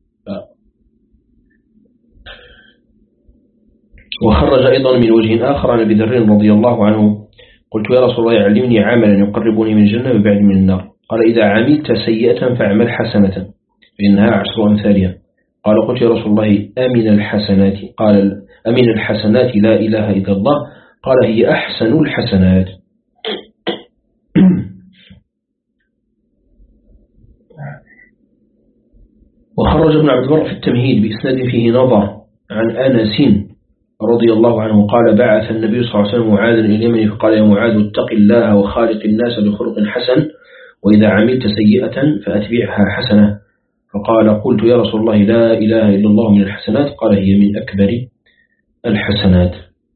وخرج أيضا من وجه آخر عن أبي ذر رضي الله عنه قلت يا رسول الله علمني عملا يقربني من الجنة ويبعدني من النار. قال إذا عملت سيئة فاعمل حسنة فإنها عشر أمثالها. قال قلت يا رسول الله أمن الحسنات؟ قال أمن الحسنات لا إله إلا الله. قال هي أحسن الحسنات. وخرج ابن عبد البر في التمهيد بإسناد فيه نظر عن أنس رضي الله عنه قال بعث النبي صلى الله عليه وسلم معاذ إلى اليمن فقال يا معاذ اتق الله وخالق الناس بخلق حسن، وإذا عملت سيئة فأتبعها حسنة. فقال قلت يا رسول الله لا إله إلا الله من الحسنات؟ قال هي من أكبر الحسنات.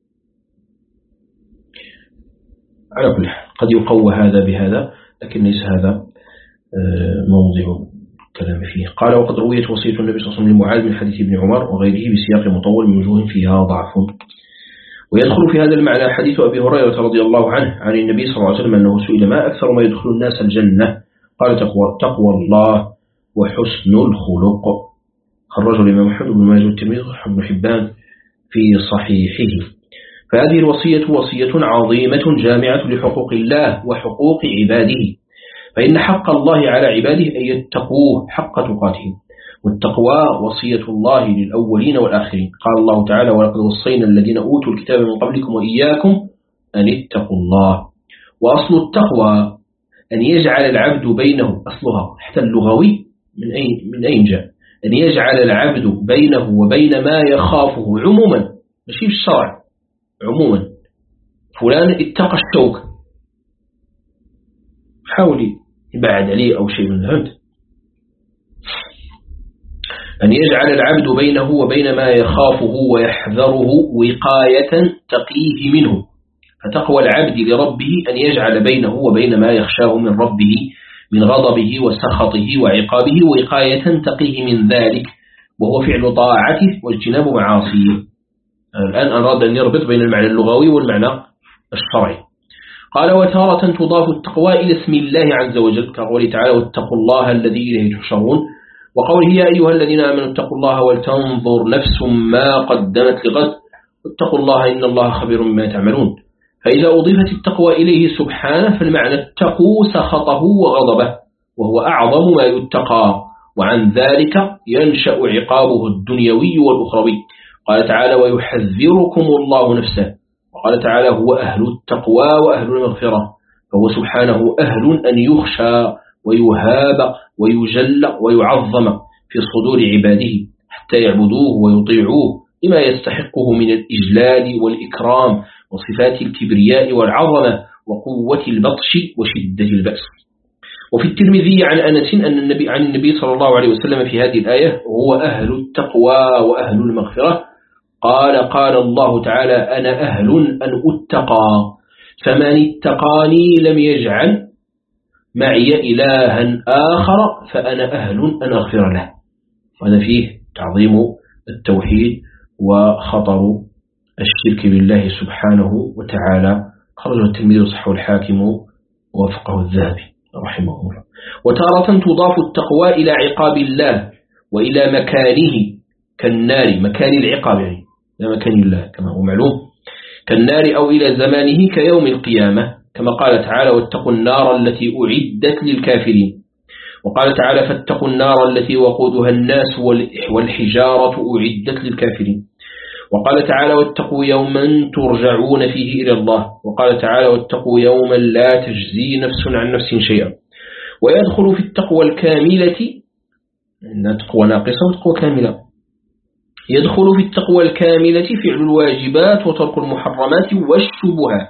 على كل حال قد يقوى هذا بهذا، لكن ليس هذا موضع الكلام فيه. قال وقد رويت وصية النبي صلى الله عليه وسلم لمعاذ من حديث ابن عمر وغيره بسياق مطول من وجوه فيها ضعف. ويدخل في هذا المعنى حديث أبي هريرة رضي الله عنه عن النبي صلى الله عليه وسلم أنه سئل ما أكثر ما يدخل الناس الجنة؟ قال تقوى, تقوى الله وحسن الخلق. خرجه الإمام محمد بن ماجه والترمذي وابن حبان في صحيحه. فهذه الوصية وصية عظيمة جامعة لحقوق الله وحقوق عباده، فإن حق الله على عباده أن يتقوه حق تقاته، والتقوى وصية الله للأولين والآخرين. قال الله تعالى ولقد وصينا الذين أوتوا الكتاب من قبلكم وإياكم أن اتقوا الله. وأصل التقوى أن يجعل العبد بينه، أصلها حتى اللغوي من أين, من أين جاء؟ أن يجعل العبد بينه وبين ما يخافه عموما، ماشي في الشرع، عموما فلان اتقى الشوك حاول يبعد عليه أو شيء من هذا. أن يجعل العبد بينه وبين ما يخافه ويحذره وقاية تقيه منه. فتقوى العبد لربه أن يجعل بينه وبين ما يخشاه من ربه من غضبه وسخطه وعقابه وقاية تقيه من ذلك، وهو فعل طاعته واجتناب معاصيه. الآن أراد أن يربط بين المعنى اللغوي والمعنى الشرعي. قال وتارة تضاف التقوى إلى اسم الله عز وجل كقوله تعالى واتقوا الله الذي إليه تحشرون، وقوله يا أيها الذين آمنوا اتقوا الله ولتنظر نفس ما قدمت لغد واتقوا الله إن الله خبير بما تعملون. فإذا أضيفت التقوى إليه سبحانه فالمعنى اتقوا سخطه وغضبه، وهو أعظم ما يتقى، وعن ذلك ينشأ عقابه الدنيوي والأخروي. قال تعالى ويحذركم الله نفسه، وقال تعالى هو أهل التقوى وأهل المغفرة، فهو سبحانه أهل أن يخشى ويهاب ويجل ويعظم في صدور عباده حتى يعبدوه ويطيعوه لما يستحقه من الإجلال والإكرام وصفات الكبرياء والعظمة وقوة البطش وشدة البأس. وفي الترمذي عن أنس أن النبي عن النبي صلى الله عليه وسلم في هذه الآية: هو أهل التقوى وأهل المغفرة. قال قال الله تعالى: أنا أهل أن أتقى، فمن اتقاني لم يجعل معي إلها آخر فأنا أهل أن أغفر له. وهذا فيه تعظيم التوحيد وخطر الشرك بالله سبحانه وتعالى. خرجه الترمذي وصححه الحاكم ووافقه الذهبي رحمه الله. وتارة تضاف التقوى إلى عقاب الله وإلى مكانه كالنار، مكان العقاب يعني لا مكان الله كما هو معلوم، كالنار أو إلى زمانه كيوم القيامة، كما قال تعالى: واتقوا النار التي أعدت للكافرين. وقال تعالى: فاتقوا النار التي وقودها الناس والحجارة أعدت للكافرين. وقال تعالى: واتقوا يوما ترجعون فيه إلى الله. وقال تعالى: واتقوا يوما لا تجزي نفس عن نفس شيئا. ويدخل في التقوى الكاملة، إنها تقوى ناقصة وتقوى كاملة، يدخل في التقوى الكاملة فعل الواجبات وترك المحرمات والشبهات،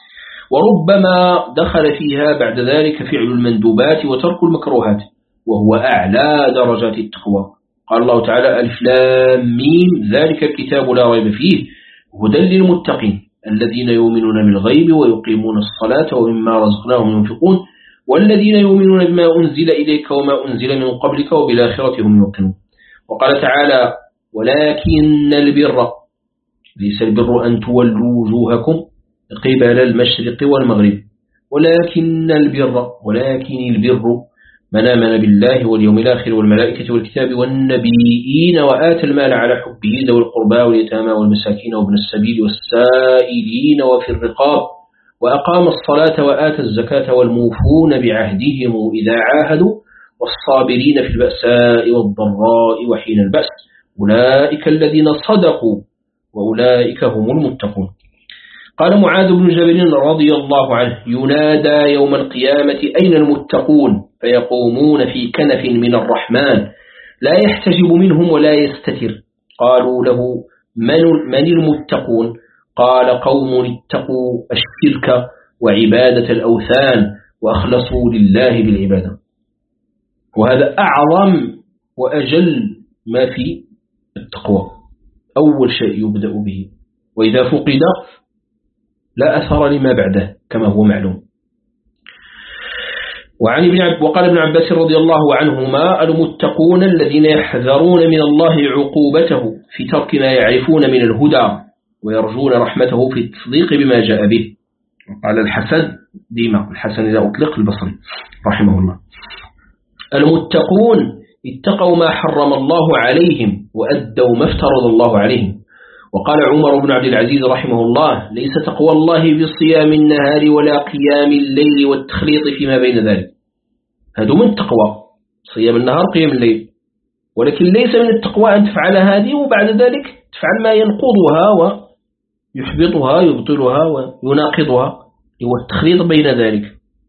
وربما دخل فيها بعد ذلك فعل المندوبات وترك المكروهات، وهو أعلى درجات التقوى. قال الله تعالى: ألف لام ميم ذلك الكتاب لا ريب فيه هدى للمتقين الذين يؤمنون بالغيب ويقيمون الصلاة ومما رزقناهم ينفقون والذين يؤمنون بما أنزل إليك وما أنزل من قبلك وبالآخرة هم يوقنون. وقال تعالى: ولكن البر ليس البر أن تولوا وجوهكم قبل المشرق والمغرب، ولكن البر ولكن البر من آمن بالله واليوم الآخر والملائكة والكتاب والنبيين وآتى المال على حبه ذوي القربى واليتامى والمساكين وابن السبيل والسائلين وفي الرقاب وأقام الصلاة وآتى الزكاة والموفون بعهدهم إذا عاهدوا والصابرين في البأساء والضراء وحين البأس أولئك الذين صدقوا وأولئك هم المتقون. قال معاذ بن جبل رضي الله عنه: ينادى يوم القيامة أين المتقون؟ فيقومون في كنف من الرحمن لا يحتجب منهم ولا يستتر. قالوا له: من, من المتقون؟ قال: قوم اتقوا الشرك وعبادة الأوثان وأخلصوا لله بالعبادة. وهذا أعظم وأجل ما في التقوى، أول شيء يبدأ به، وإذا فقد لا أثر لما بعده كما هو معلوم. وعن ابن عب وقال ابن عباس رضي الله عنهما: المتقون الذين يحذرون من الله عقوبته في ترك ما يعرفون من الهدى ويرجون رحمته في التصديق بما جاء به. وقال الحسن ديما الحسن إذا أطلق البصري رحمه الله: المتقون اتقوا ما حرم الله عليهم وأدوا ما افترض الله عليهم. وقال عمر بن عبد العزيز رحمه الله: ليس تقوى الله بصيام النهار ولا قيام الليل والتخليط فيما بين ذلك. هذا من التقوى، صيام النهار قيام الليل، ولكن ليس من التقوى أن تفعل هذه وبعد ذلك تفعل ما ينقضها ويحبطها يبطلها ويناقضها، هو التخليط بين ذلك.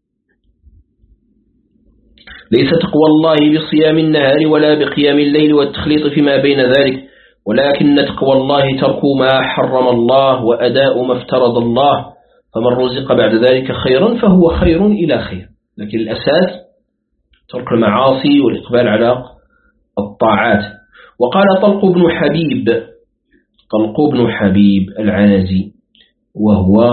ليس تقوى الله بصيام النهار ولا بقيام الليل والتخليط فيما بين ذلك، ولكن تقوى الله ترك ما حرم الله وأداء ما افترض الله، فمن رزق بعد ذلك خيرا فهو خير إلى خير، لكن الأساس ترك المعاصي والإقبال على الطاعات. وقال طلق بن حبيب طلق بن حبيب العنزي، وهو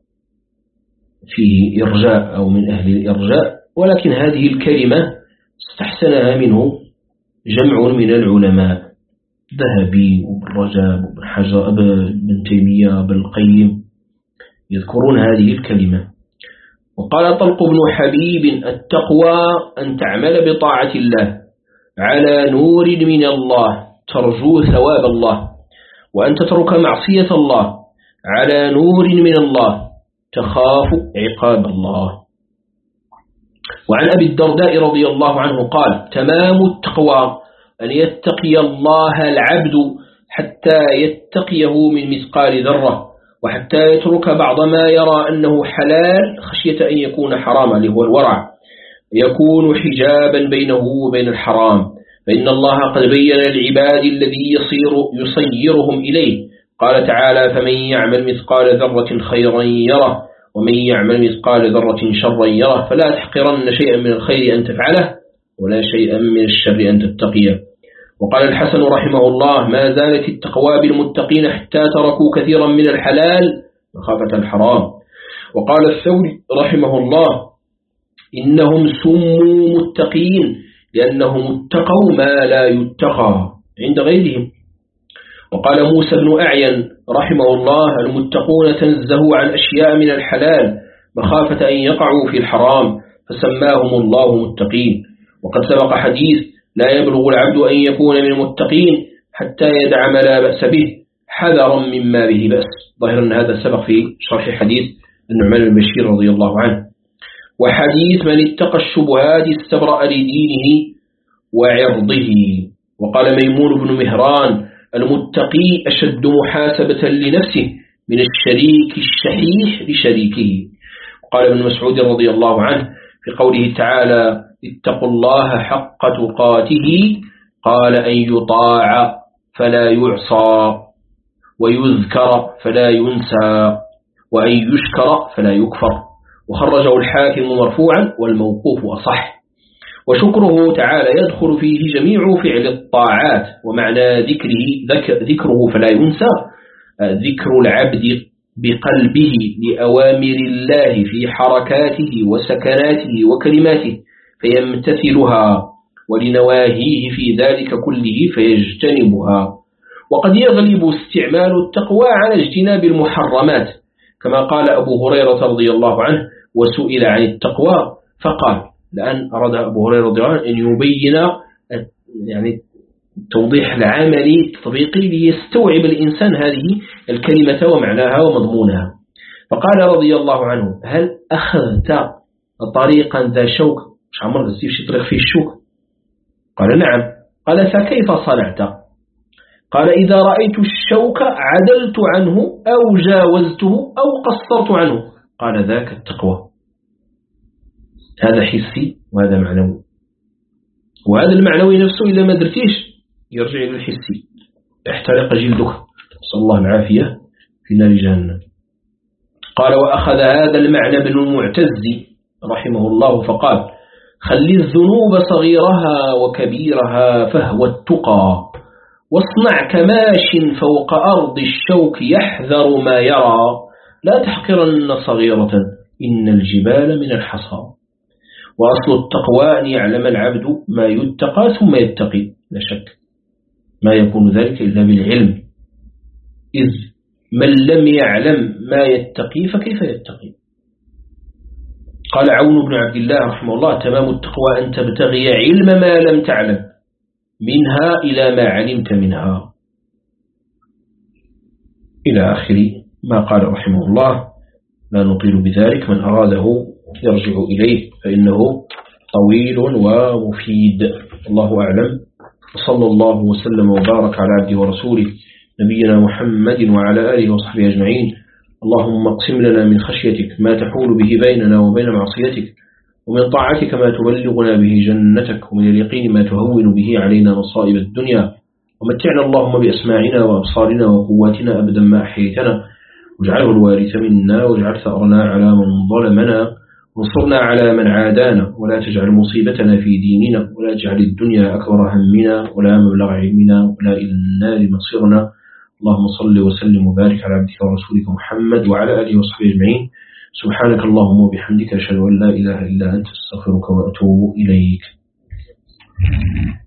فيه إرجاء أو من أهل الإرجاء، ولكن هذه الكلمة استحسنها منه جمع من العلماء، ذهبي وابن رجب وابن حجر ابن تيمية وابن القيم يذكرون هذه الكلمة. وقال طلق بن حبيب: التقوى أن تعمل بطاعة الله على نور من الله ترجو ثواب الله، وأن تترك معصية الله على نور من الله تخاف عقاب الله. وعن أبي الدرداء رضي الله عنه قال: تمام التقوى أن يتقي الله العبد حتى يتقيه من مثقال ذرة، وحتى يترك بعض ما يرى أنه حلال خشية أن يكون حراما، اللي هو الورع، يكون حجابا بينه وبين الحرام، فإن الله قد بين العباد الذي يصير يصيرهم إليه. قال تعالى: فمن يعمل مثقال ذرة خيرا يره ومن يعمل مثقال ذرة شرا يره، فلا تحقرن شيئا من الخير أن تفعله ولا شيئا من الشر أن تتقيه. وقال الحسن رحمه الله: ما زالت التقوى بالمتقين حتى تركوا كثيرا من الحلال مخافة الحرام. وقال الثوري رحمه الله: إنهم سموا متقين لأنهم اتقوا ما لا يتقى عند غيرهم. وقال موسى بن أعين رحمه الله: المتقون تنزهوا عن أشياء من الحلال مخافة أن يقعوا في الحرام فسماهم الله متقين. وقد سبق حديث: لا يبلغ العبد أن يكون من المتقين حتى يدع ما لا بأس به حذرا مما به بأس. ظاهر أن هذا سبق في شرح حديث النعمان البشير رضي الله عنه. وحديث: من اتقى الشبهات استبرأ لدينه وعرضه. وقال ميمون بن مهران: المتقي أشد محاسبة لنفسه من الشريك الشحيح لشريكه. وقال ابن مسعود رضي الله عنه في قوله تعالى: اتقوا الله حق تقاته، قال: أن يطاع فلا يعصى، ويذكر فلا ينسى، وأن يشكر فلا يكفر. وخرجه الحاكم مرفوعا والموقوف أصح. وشكره تعالى يدخل فيه جميع فعل الطاعات. ومعنى ذكره ذكر ذكره فلا ينسى ذكر العبد بقلبه لأوامر الله في حركاته وسكناته وكلماته فيمتثلها، ولنواهيه في ذلك كله فيجتنبها. وقد يغلب استعمال التقوى على اجتناب المحرمات، كما قال أبو هريرة رضي الله عنه: وسئل عن التقوى فقال، لأن أراد أبو هريرة رضي الله عنه أن يبين يعني توضيح العملي التطبيقي ليستوعب الإنسان هذه الكلمة ومعناها ومضمونها. فقال رضي الله عنه: هل أخذت طريقا ذا شوك؟ مش عمر تسيب شي طريق فيه الشوك؟ قال: نعم. قال: فكيف صنعت؟ قال: إذا رأيت الشوك عدلت عنه أو جاوزته أو قصرت عنه. قال: ذاك التقوى. هذا حسي وهذا معنوي، وهذا المعنوي نفسه إذا ما درتيش يرجع إلى الحسي، احترق جلدك، صلى الله العافية في نار جهنم. قال: وأخذ هذا المعنى ابن المعتز رحمه الله فقال: خلي الذنوب صغيرها وكبيرها فهو التقى، واصنع كماش فوق أرض الشوك يحذر ما يرى، لا تحقرن صغيرة إن الجبال من الحصى. وأصل التقوى أن يعلم العبد ما يتقى ثم يتقي، لا شك ما يكون ذلك إلا بالعلم، إذ من لم يعلم ما يتقي فكيف يتقي؟ قال عون بن عبد الله رحمه الله: تمام التقوى أن تبتغي علم ما لم تعلم منها إلى ما علمت منها، إلى آخر ما قال رحمه الله. لا نطيل بذلك، من أراده يرجع إليه فإنه طويل ومفيد. الله أعلم، وصلى الله وسلم وبارك على عبده ورسوله نبينا محمد وعلى آله وصحبه أجمعين. اللهم اقسم لنا من خشيتك ما تحول به بيننا وبين معصيتك، ومن طاعتك ما تبلغنا به جنتك، ومن اليقين ما تهون به علينا مصائب الدنيا. ومتعنا اللهم بأسماعنا وأبصارنا وقواتنا أبدا ما أحييتنا، واجعله الوارث منا، واجعل ثأرنا على من ظلمنا، وانصرنا على من عادانا، ولا تجعل مصيبتنا في ديننا، ولا تجعل الدنيا أكبر همنا ولا مبلغ علمنا ولا إلى النار مصيرنا. اللهم صل وسلم وبارك على عبدك ورسولك محمد وعلى آله وصحبه أجمعين. سبحانك اللهم وبحمدك أشهد أن لا إله إلا أنت، أستغفرك وأتوب إليك.